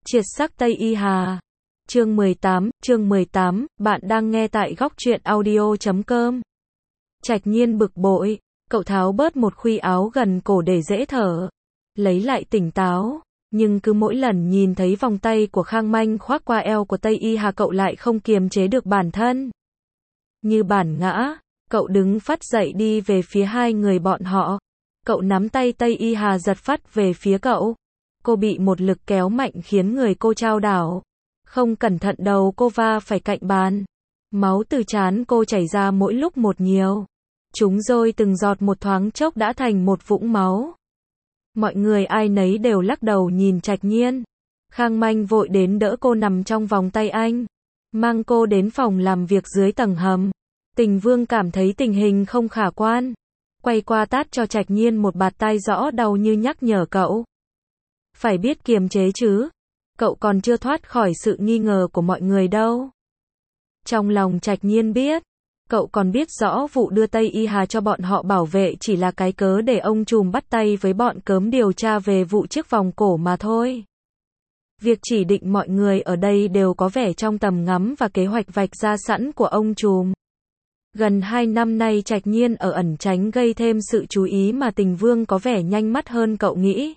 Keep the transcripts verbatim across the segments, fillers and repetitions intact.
Triệt sắc Tây Y Hà. Chương mười tám, chương mười tám, bạn đang nghe tại góc truyện audio chấm com. Trạch Nhiên bực bội, cậu tháo bớt một khuy áo gần cổ để dễ thở, lấy lại tỉnh táo, nhưng cứ mỗi lần nhìn thấy vòng tay của Khang Manh khoác qua eo của Tây Y Hà cậu lại không kiềm chế được bản thân. Như bản ngã, cậu đứng phắt dậy đi về phía hai người bọn họ. Cậu nắm tay Tây Y Hà giật phắt về phía cậu. Cô bị một lực kéo mạnh khiến người cô chao đảo. Không cẩn thận đầu cô va phải cạnh bàn. Máu từ trán cô chảy ra mỗi lúc một nhiều. Chúng rồi từng giọt một thoáng chốc đã thành một vũng máu. Mọi người ai nấy đều lắc đầu nhìn Trạch Nhiên. Khang Manh vội đến đỡ cô nằm trong vòng tay anh. Mang cô đến phòng làm việc dưới tầng hầm. Tình Vương cảm thấy tình hình không khả quan. Quay qua tát cho Trạch Nhiên một bạt tai rõ đau như nhắc nhở cậu. Phải biết kiềm chế chứ. Cậu còn chưa thoát khỏi sự nghi ngờ của mọi người đâu. Trong lòng Trạch Nhiên biết. Cậu còn biết rõ vụ đưa Tây Y Hà cho bọn họ bảo vệ chỉ là cái cớ để ông trùm bắt tay với bọn cớm điều tra về vụ chiếc vòng cổ mà thôi. Việc chỉ định mọi người ở đây đều có vẻ trong tầm ngắm và kế hoạch vạch ra sẵn của ông trùm. Gần hai năm nay Trạch Nhiên ở ẩn tránh gây thêm sự chú ý mà Tình Vương có vẻ nhanh mắt hơn cậu nghĩ.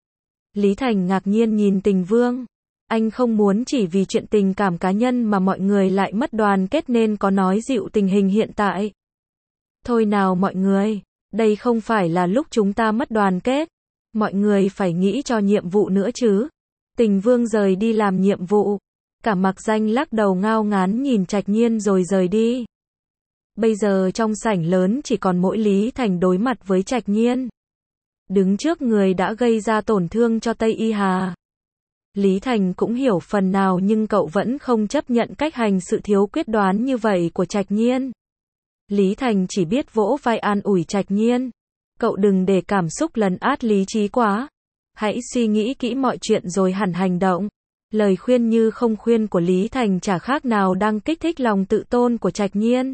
Lý Thành ngạc nhiên nhìn Tình Vương. Anh không muốn chỉ vì chuyện tình cảm cá nhân mà mọi người lại mất đoàn kết nên có nói dịu tình hình hiện tại. Thôi nào mọi người, đây không phải là lúc chúng ta mất đoàn kết. Mọi người phải nghĩ cho nhiệm vụ nữa chứ. Tình Vương rời đi làm nhiệm vụ. Cả Mặc Danh lắc đầu ngao ngán nhìn Trạch Nhiên rồi rời đi. Bây giờ trong sảnh lớn chỉ còn mỗi Lý Thành đối mặt với Trạch Nhiên. Đứng trước người đã gây ra tổn thương cho Tây Y Hà. Lý Thành cũng hiểu phần nào nhưng cậu vẫn không chấp nhận cách hành sự thiếu quyết đoán như vậy của Trạch Nhiên. Lý Thành chỉ biết vỗ vai an ủi Trạch Nhiên. Cậu đừng để cảm xúc lấn át lý trí quá. Hãy suy nghĩ kỹ mọi chuyện rồi hẳn hành động. Lời khuyên như không khuyên của Lý Thành chả khác nào đang kích thích lòng tự tôn của Trạch Nhiên.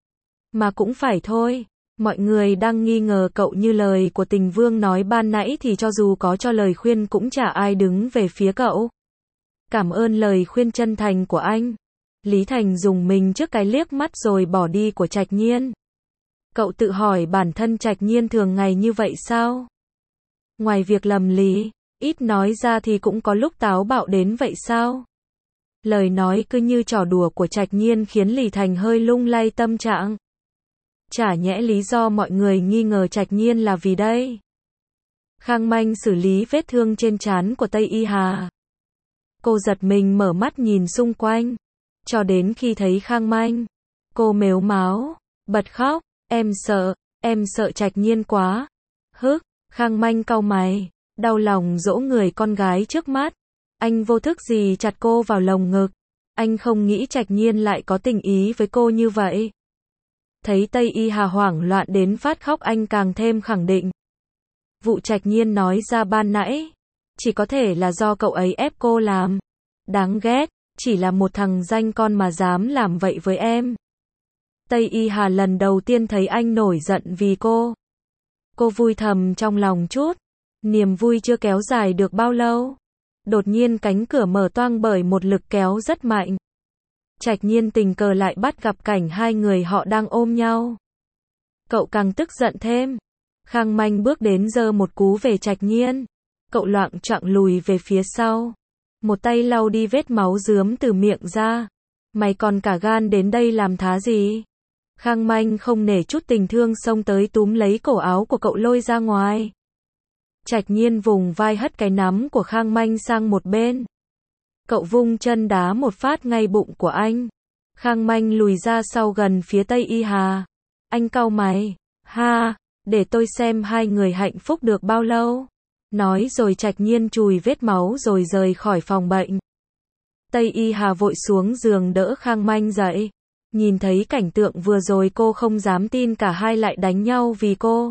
Mà cũng phải thôi. Mọi người đang nghi ngờ cậu như lời của Tình Vương nói ban nãy thì cho dù có cho lời khuyên cũng chả ai đứng về phía cậu. Cảm ơn lời khuyên chân thành của anh. Lý Thành dùng mình trước cái liếc mắt rồi bỏ đi của Trạch Nhiên. Cậu tự hỏi bản thân Trạch Nhiên thường ngày như vậy sao? Ngoài việc lầm lý, ít nói ra thì cũng có lúc táo bạo đến vậy sao? Lời nói cứ như trò đùa của Trạch Nhiên khiến Lý Thành hơi lung lay tâm trạng. Chả nhẽ lý do mọi người nghi ngờ Trạch Nhiên là vì đây. Khang Manh xử lý vết thương trên trán của Tây Y Hà. Cô giật mình mở mắt nhìn xung quanh. Cho đến khi thấy Khang Manh, cô mếu máo, bật khóc. Em sợ, em sợ Trạch Nhiên quá. Hức, Khang Manh cau mày, đau lòng dỗ người con gái trước mắt. Anh vô thức gì chặt cô vào lồng ngực. Anh không nghĩ Trạch Nhiên lại có tình ý với cô như vậy. Thấy Tây Y Hà hoảng loạn đến phát khóc anh càng thêm khẳng định. Vụ Trạch Nhiên nói ra ban nãy, chỉ có thể là do cậu ấy ép cô làm. Đáng ghét, chỉ là một thằng danh con mà dám làm vậy với em. Tây Y Hà lần đầu tiên thấy anh nổi giận vì cô. Cô vui thầm trong lòng chút. Niềm vui chưa kéo dài được bao lâu. Đột nhiên cánh cửa mở toang bởi một lực kéo rất mạnh. Trạch Nhiên tình cờ lại bắt gặp cảnh hai người họ đang ôm nhau. Cậu càng tức giận thêm. Khang Manh bước đến giơ một cú về Trạch Nhiên. Cậu loạng choạng lùi về phía sau. Một tay lau đi vết máu rướm từ miệng ra. Mày còn cả gan đến đây làm thá gì? Khang Manh không nể chút tình thương xông tới túm lấy cổ áo của cậu lôi ra ngoài. Trạch Nhiên vùng vai hất cái nắm của Khang Manh sang một bên. Cậu vung chân đá một phát ngay bụng của anh. Khang Manh lùi ra sau gần phía Tây Y Hà. Anh cau mày. Ha, để tôi xem hai người hạnh phúc được bao lâu. Nói rồi Trạch Nhiên chùi vết máu rồi rời khỏi phòng bệnh. Tây Y Hà vội xuống giường đỡ Khang Manh dậy. Nhìn thấy cảnh tượng vừa rồi cô không dám tin cả hai lại đánh nhau vì cô.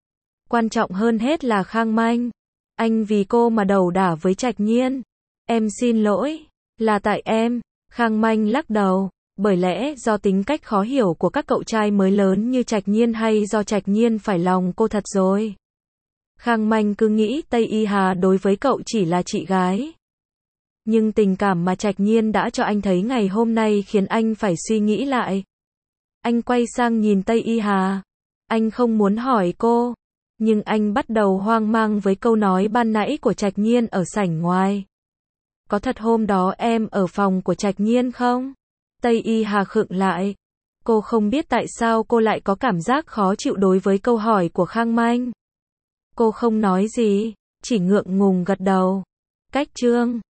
Quan trọng hơn hết là Khang Manh. Anh vì cô mà đầu đả với Trạch Nhiên. Em xin lỗi, là tại em. Khang Manh lắc đầu, bởi lẽ do tính cách khó hiểu của các cậu trai mới lớn như Trạch Nhiên hay do Trạch Nhiên phải lòng cô thật rồi. Khang Manh cứ nghĩ Tây Y Hà đối với cậu chỉ là chị gái. Nhưng tình cảm mà Trạch Nhiên đã cho anh thấy ngày hôm nay khiến anh phải suy nghĩ lại. Anh quay sang nhìn Tây Y Hà. Anh không muốn hỏi cô, nhưng anh bắt đầu hoang mang với câu nói ban nãy của Trạch Nhiên ở sảnh ngoài. Có thật hôm đó em ở phòng của Trạch Nhiên không? Tây Y Hà khựng lại. Cô không biết tại sao cô lại có cảm giác khó chịu đối với câu hỏi của Khang Manh. Cô không nói gì, chỉ ngượng ngùng gật đầu. Cách chương